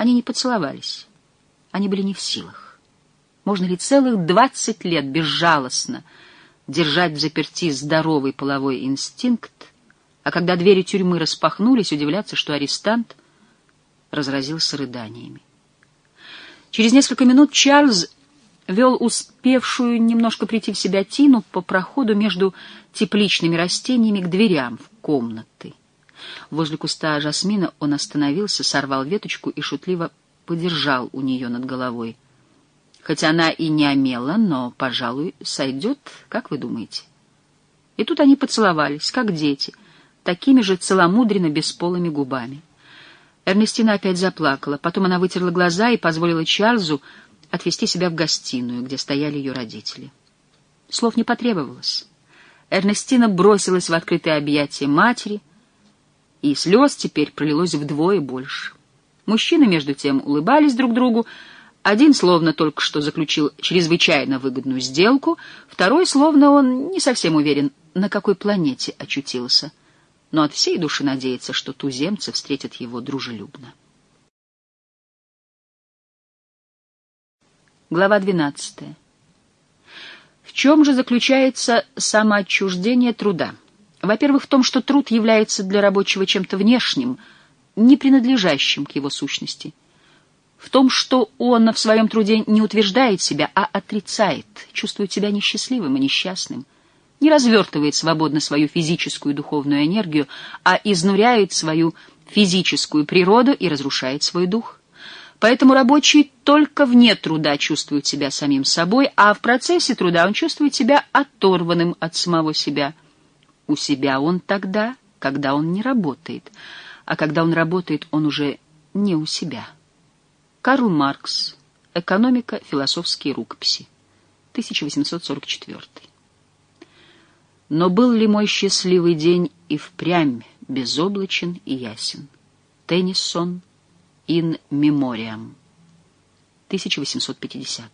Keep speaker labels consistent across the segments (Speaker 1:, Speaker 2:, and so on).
Speaker 1: Они не поцеловались. Они были не в силах. Можно ли целых 20 лет безжалостно держать взаперти здоровый половой инстинкт, а когда двери тюрьмы распахнулись, удивляться, что арестант разразился рыданиями? Через несколько минут Чарльз вел успевшую немножко прийти в себя Тину по проходу между тепличными растениями к дверям в комнаты. Возле куста жасмина он остановился, сорвал веточку и шутливо подержал у нее над головой. Хотя она и не омела, но, пожалуй, сойдет, как вы думаете? И тут они поцеловались, как дети, такими же целомудренно бесполыми губами. Эрнестина опять заплакала, потом она вытерла глаза и позволила Чарльзу отвести себя в гостиную, где стояли ее родители. Слов не потребовалось. Эрнестина бросилась в открытые объятия матери, и слез теперь пролилось вдвое больше. Мужчины, между тем, улыбались друг другу. Один словно только что заключил чрезвычайно выгодную сделку, второй словно он не совсем уверен, на какой планете очутился, но от всей души надеется, что туземцы встретят его дружелюбно. Глава 12. В чем же заключается самоотчуждение труда? Во-первых, в том, что труд является для рабочего чем-то внешним, не принадлежащим к его сущности. В том, что он в своем труде не утверждает себя, а отрицает, чувствует себя несчастливым и несчастным, не развертывает свободно свою физическую и духовную энергию, а изнуряет свою физическую природу и разрушает свой дух. Поэтому рабочий только вне труда чувствует себя самим собой, а в процессе труда он чувствует себя оторванным от самого себя. У себя он тогда, когда он не работает, а когда он работает, он уже не у себя. Карл Маркс. Экономика. Философские рукописи. 1844. Но был ли мой счастливый день и впрямь безоблачен и ясен? Теннисон. In Memoriam. 1850.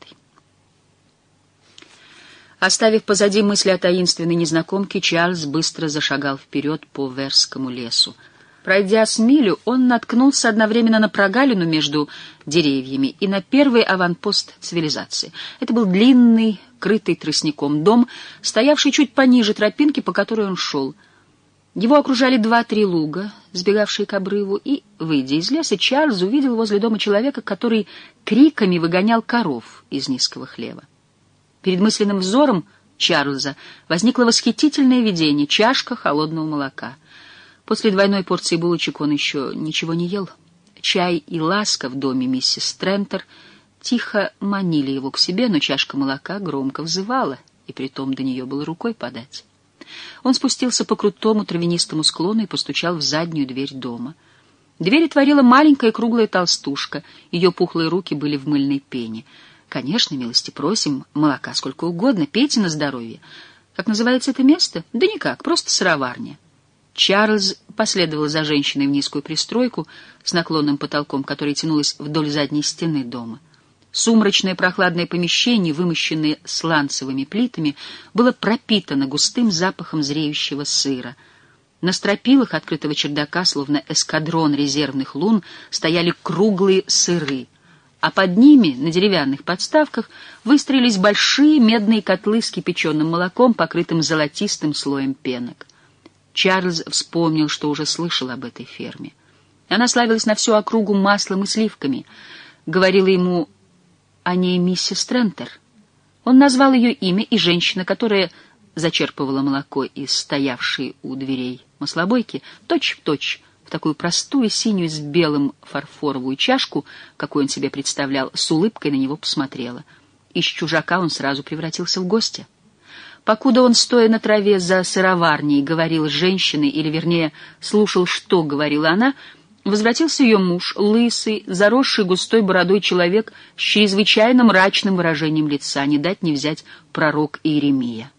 Speaker 1: Оставив позади мысли о таинственной незнакомке, Чарльз быстро зашагал вперед по Верскому лесу. Пройдя с милю, он наткнулся одновременно на прогалину между деревьями и на первый аванпост цивилизации. Это был длинный, крытый тростником дом, стоявший чуть пониже тропинки, по которой он шел. Его окружали 2-3 луга, сбегавшие к обрыву, и, выйдя из леса, Чарльз увидел возле дома человека, который криками выгонял коров из низкого хлева. Перед мысленным взором Чарльза возникло восхитительное видение — чашка холодного молока. После двойной порции булочек он еще ничего не ел. Чай и ласка в доме миссис Трентер тихо манили его к себе, но чашка молока громко взывала, и притом до нее было рукой подать. Он спустился по крутому травянистому склону и постучал в заднюю дверь дома. Дверь отворила маленькая круглая толстушка, ее пухлые руки были в мыльной пене. «Конечно, милости просим, молока сколько угодно, пейте на здоровье». «Как называется это место?» «Да никак, просто сыроварня». Чарльз последовал за женщиной в низкую пристройку с наклонным потолком, которая тянулась вдоль задней стены дома. Сумрачное прохладное помещение, вымощенное сланцевыми плитами, было пропитано густым запахом зреющего сыра. На стропилах открытого чердака, словно эскадрон резервных лун, стояли круглые сыры, а под ними, на деревянных подставках, выстроились большие медные котлы с кипяченым молоком, покрытым золотистым слоем пенок. Чарльз вспомнил, что уже слышал об этой ферме. Она славилась на всю округу маслом и сливками. Говорила ему о ней миссис Трентер. Он назвал ее имя, и женщина, которая зачерпывала молоко из стоявшей у дверей маслобойки, точь-в-точь в такую простую синюю с белым фарфоровую чашку, какую он себе представлял, с улыбкой на него посмотрела. Из чужака он сразу превратился в гостя. Покуда он, стоя на траве за сыроварней, говорил с женщиной, или, вернее, слушал, что говорила она, возвратился ее муж, лысый, заросший густой бородой человек с чрезвычайно мрачным выражением лица, не дать не взять пророк Иеремия.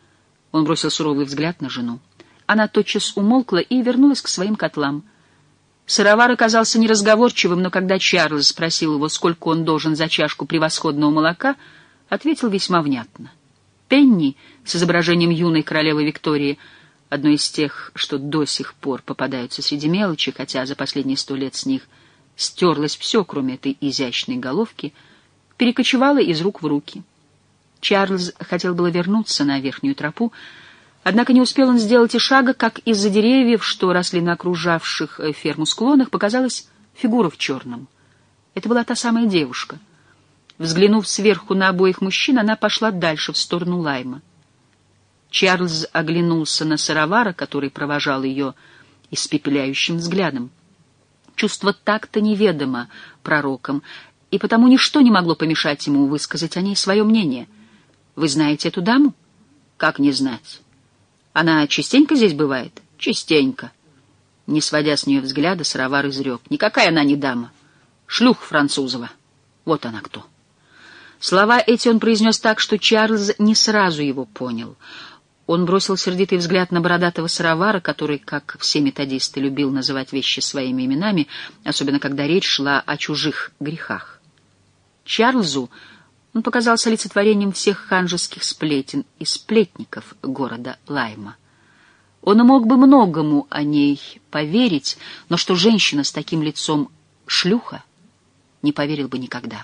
Speaker 1: Он бросил суровый взгляд на жену. Она тотчас умолкла и вернулась к своим котлам. Сыровар оказался неразговорчивым, но когда Чарльз спросил его, сколько он должен за чашку превосходного молока, ответил весьма внятно. Пенни с изображением юной королевы Виктории, одной из тех, что до сих пор попадаются среди мелочи, хотя за последние 100 лет с них стерлось все, кроме этой изящной головки, перекочевало из рук в руки. Чарльз хотел было вернуться на верхнюю тропу, однако не успел он сделать и шага, как из-за деревьев, что росли на окружавших ферму склонах, показалась фигура в черном. Это была та самая девушка. Взглянув сверху на обоих мужчин, она пошла дальше, в сторону Лайма. Чарльз оглянулся на Саравара, который провожал ее испепеляющим взглядом. Чувство такта неведомо пророкам, и потому ничто не могло помешать ему высказать о ней свое мнение. «Вы знаете эту даму?» «Как не знать? Она частенько здесь бывает?» «Частенько». Не сводя с нее взгляда, Саравар изрек: «Никакая она не дама. Шлюха французова. Вот она кто». Слова эти он произнес так, что Чарльз не сразу его понял. Он бросил сердитый взгляд на бородатого Саравара, который, как все методисты, любил называть вещи своими именами, особенно когда речь шла о чужих грехах. Чарльзу он показался олицетворением всех ханжеских сплетен и сплетников города Лайма. Он мог бы многому о ней поверить, но что женщина с таким лицом шлюха, не поверил бы никогда.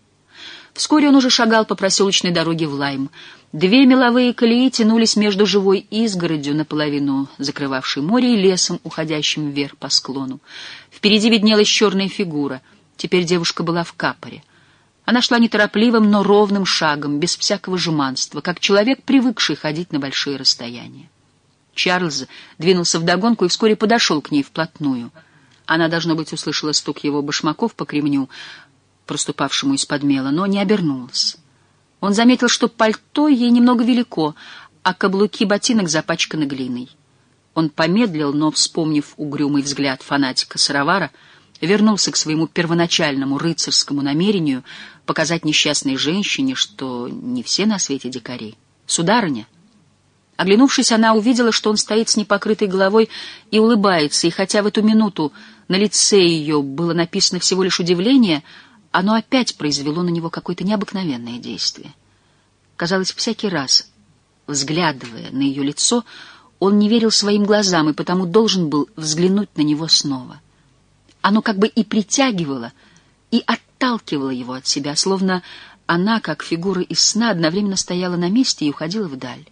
Speaker 1: Вскоре он уже шагал по проселочной дороге в Лайм. Две меловые колеи тянулись между живой изгородью, наполовину закрывавшей море, и лесом, уходящим вверх по склону. Впереди виднелась черная фигура. Теперь девушка была в капоре. Она шла неторопливым, но ровным шагом, без всякого жеманства, как человек, привыкший ходить на большие расстояния. Чарльз двинулся вдогонку и вскоре подошел к ней вплотную. Она, должно быть, услышала стук его башмаков по кремню, проступавшему из-под мела, но не обернулась. Он заметил, что пальто ей немного велико, а каблуки ботинок запачканы глиной. Он помедлил, но, вспомнив угрюмый взгляд фанатика Саравара, вернулся к своему первоначальному рыцарскому намерению показать несчастной женщине, что не все на свете дикари. «Сударыня!» Оглянувшись, она увидела, что он стоит с непокрытой головой и улыбается, и хотя в эту минуту на лице ее было написано всего лишь удивление, оно опять произвело на него какое-то необыкновенное действие. Казалось, всякий раз, взглядывая на ее лицо, он не верил своим глазам и потому должен был взглянуть на него снова. Оно как бы и притягивало, и отталкивало его от себя, словно она, как фигура из сна, одновременно стояла на месте и уходила вдаль.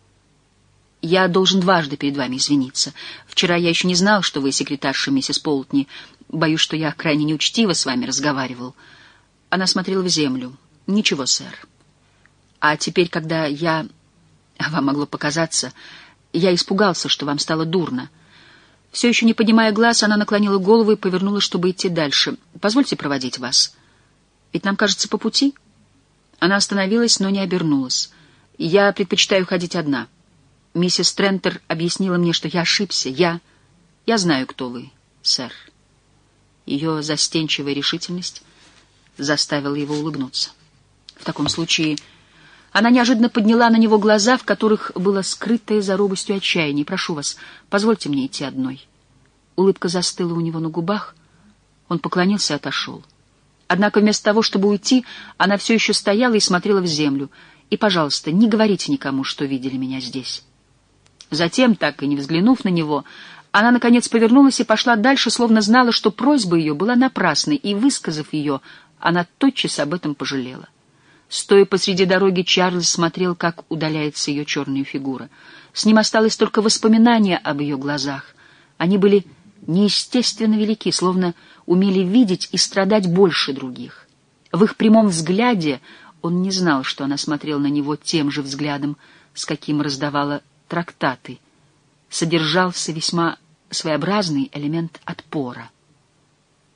Speaker 1: «Я должен дважды перед вами извиниться. Вчера я еще не знал, что вы секретарша миссис Полтни. Боюсь, что я крайне неучтиво с вами разговаривал». Она смотрела в землю. «Ничего, сэр. А теперь, когда вам могло показаться, я испугался, что вам стало дурно». Все еще не поднимая глаз, она наклонила голову и повернулась, чтобы идти дальше. «Позвольте проводить вас. Ведь нам, кажется, по пути». Она остановилась, но не обернулась. «Я предпочитаю ходить одна. Миссис Трентер объяснила мне, что я ошибся. Я знаю, кто вы, сэр». Ее застенчивая решительность заставила его улыбнуться. В таком случае она неожиданно подняла на него глаза, в которых было скрытое за робостью отчаяние. «Прошу вас, позвольте мне идти одной». Улыбка застыла у него на губах. Он поклонился и отошел. Однако вместо того, чтобы уйти, она все еще стояла и смотрела в землю. «И, пожалуйста, не говорите никому, что видели меня здесь». Затем, так и не взглянув на него, она, наконец, повернулась и пошла дальше, словно знала, что просьба ее была напрасной, и, высказав ее, она тотчас об этом пожалела. Стоя посреди дороги, Чарльз смотрел, как удаляется ее черная фигура. С ним осталось только воспоминание об ее глазах. Они были неестественно велики, словно умели видеть и страдать больше других. В их прямом взгляде он не знал, что она смотрела на него тем же взглядом, с каким раздавала трактаты. Содержался весьма своеобразный элемент отпора.